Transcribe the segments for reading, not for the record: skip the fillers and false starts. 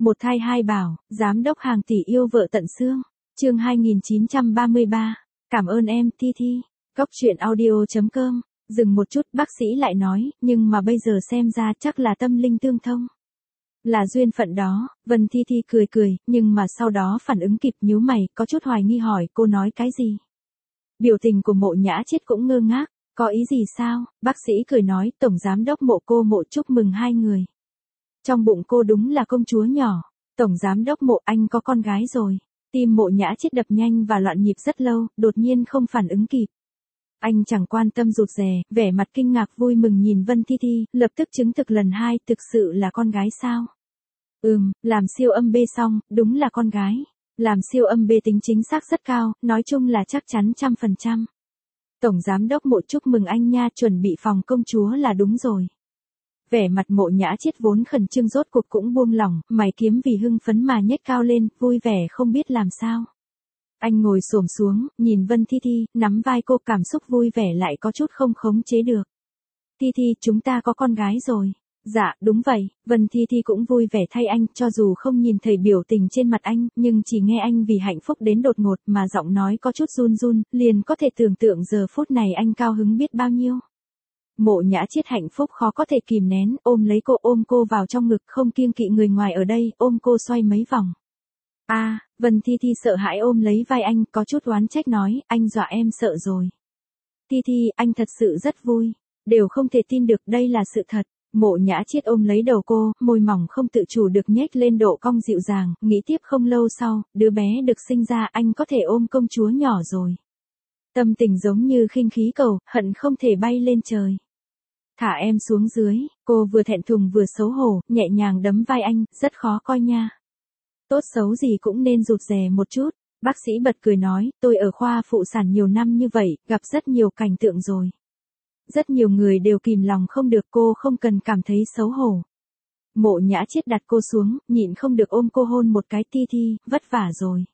Một thai hai bảo, giám đốc hàng tỷ yêu vợ tận xương. Chương 2933. Cảm ơn em, Thi Thi. Góc truyện audio.com. Dừng một chút, bác sĩ lại nói, nhưng mà bây giờ xem ra chắc là tâm linh tương thông. Là duyên phận đó, Vân Thi Thi cười cười, nhưng mà sau đó phản ứng kịp nhíu mày, có chút hoài nghi hỏi cô nói cái gì. Biểu tình của Mộ Nhã Chiết cũng ngơ ngác, có ý gì sao, bác sĩ cười nói, tổng giám đốc Mộ cô Mộ chúc mừng hai người. Trong bụng cô đúng là công chúa nhỏ, tổng giám đốc Mộ anh có con gái rồi. Tim Mộ Nhã Chiết đập nhanh và loạn nhịp rất lâu, đột nhiên không phản ứng kịp. Anh chẳng quan tâm rụt rè, vẻ mặt kinh ngạc vui mừng nhìn Vân Thi Thi, lập tức chứng thực lần hai, thực sự là con gái sao? Làm siêu âm B xong, đúng là con gái. Làm siêu âm B tính chính xác rất cao, nói chung là chắc chắn 100%. Tổng giám đốc Mộ chúc mừng anh nha, chuẩn bị phòng công chúa là đúng rồi. Vẻ mặt Mộ Nhã Chiết vốn khẩn trương rốt cuộc cũng buông lỏng, mày kiếm vì hưng phấn mà nhếch cao lên, vui vẻ không biết làm sao. Anh ngồi xổm xuống, nhìn Vân Thi Thi, nắm vai cô, cảm xúc vui vẻ lại có chút không khống chế được. Thi Thi, chúng ta có con gái rồi. Dạ, đúng vậy, Vân Thi Thi cũng vui vẻ thay anh, cho dù không nhìn thấy biểu tình trên mặt anh, nhưng chỉ nghe anh vì hạnh phúc đến đột ngột mà giọng nói có chút run run, liền có thể tưởng tượng giờ phút này anh cao hứng biết bao nhiêu. Mộ Nhã Chiết hạnh phúc khó có thể kìm nén, ôm cô vào trong ngực, không kiêng kỵ người ngoài ở đây, ôm cô xoay mấy vòng. Vân Thi Thi sợ hãi ôm lấy vai anh, có chút oán trách nói, anh dọa em sợ rồi. Thi Thi, anh thật sự rất vui, đều không thể tin được đây là sự thật. Mộ Nhã Chiết ôm lấy đầu cô, môi mỏng không tự chủ được nhếch lên độ cong dịu dàng, nghĩ tiếp không lâu sau, đứa bé được sinh ra anh có thể ôm công chúa nhỏ rồi. Tâm tình giống như khinh khí cầu, hận không thể bay lên trời. Thả em xuống dưới, cô vừa thẹn thùng vừa xấu hổ, nhẹ nhàng đấm vai anh, rất khó coi nha. Tốt xấu gì cũng nên rụt rè một chút. Bác sĩ bật cười nói, tôi ở khoa phụ sản nhiều năm như vậy, gặp rất nhiều cảnh tượng rồi. Rất nhiều người đều kìm lòng không được, cô không cần cảm thấy xấu hổ. Mộ Nhã Chiết đặt cô xuống, nhịn không được ôm cô hôn một cái. Thi Thi, vất vả rồi.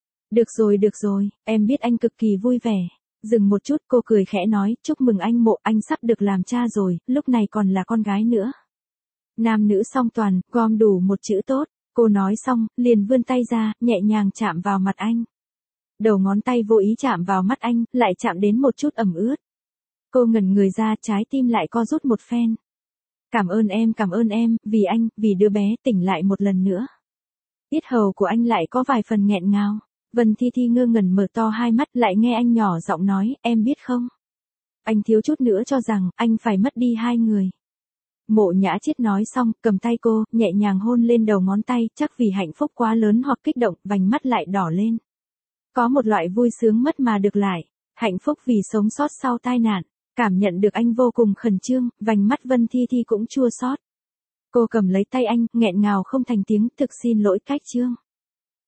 Được rồi, em biết anh cực kỳ vui vẻ. Dừng một chút, cô cười khẽ nói, chúc mừng anh Mộ, anh sắp được làm cha rồi, lúc này còn là con gái nữa. Nam nữ song toàn, gom đủ một chữ tốt. Cô nói xong, liền vươn tay ra, nhẹ nhàng chạm vào mặt anh. Đầu ngón tay vô ý chạm vào mắt anh, lại chạm đến một chút ẩm ướt. Cô ngẩn người ra, trái tim lại co rút một phen. Cảm ơn em, vì anh, vì đứa bé, tỉnh lại một lần nữa. Yết hầu của anh lại có vài phần nghẹn ngào. Vân Thi Thi ngơ ngẩn mở to hai mắt, lại nghe anh nhỏ giọng nói, em biết không? Anh thiếu chút nữa cho rằng, anh phải mất đi hai người. Mộ Nhã Chiết nói xong, cầm tay cô, nhẹ nhàng hôn lên đầu ngón tay, chắc vì hạnh phúc quá lớn hoặc kích động, vành mắt lại đỏ lên. Có một loại vui sướng mất mà được lại, hạnh phúc vì sống sót sau tai nạn, cảm nhận được anh vô cùng khẩn trương, vành mắt Vân Thi Thi cũng chua xót. Cô cầm lấy tay anh, nghẹn ngào không thành tiếng, thực xin lỗi Cách Trương.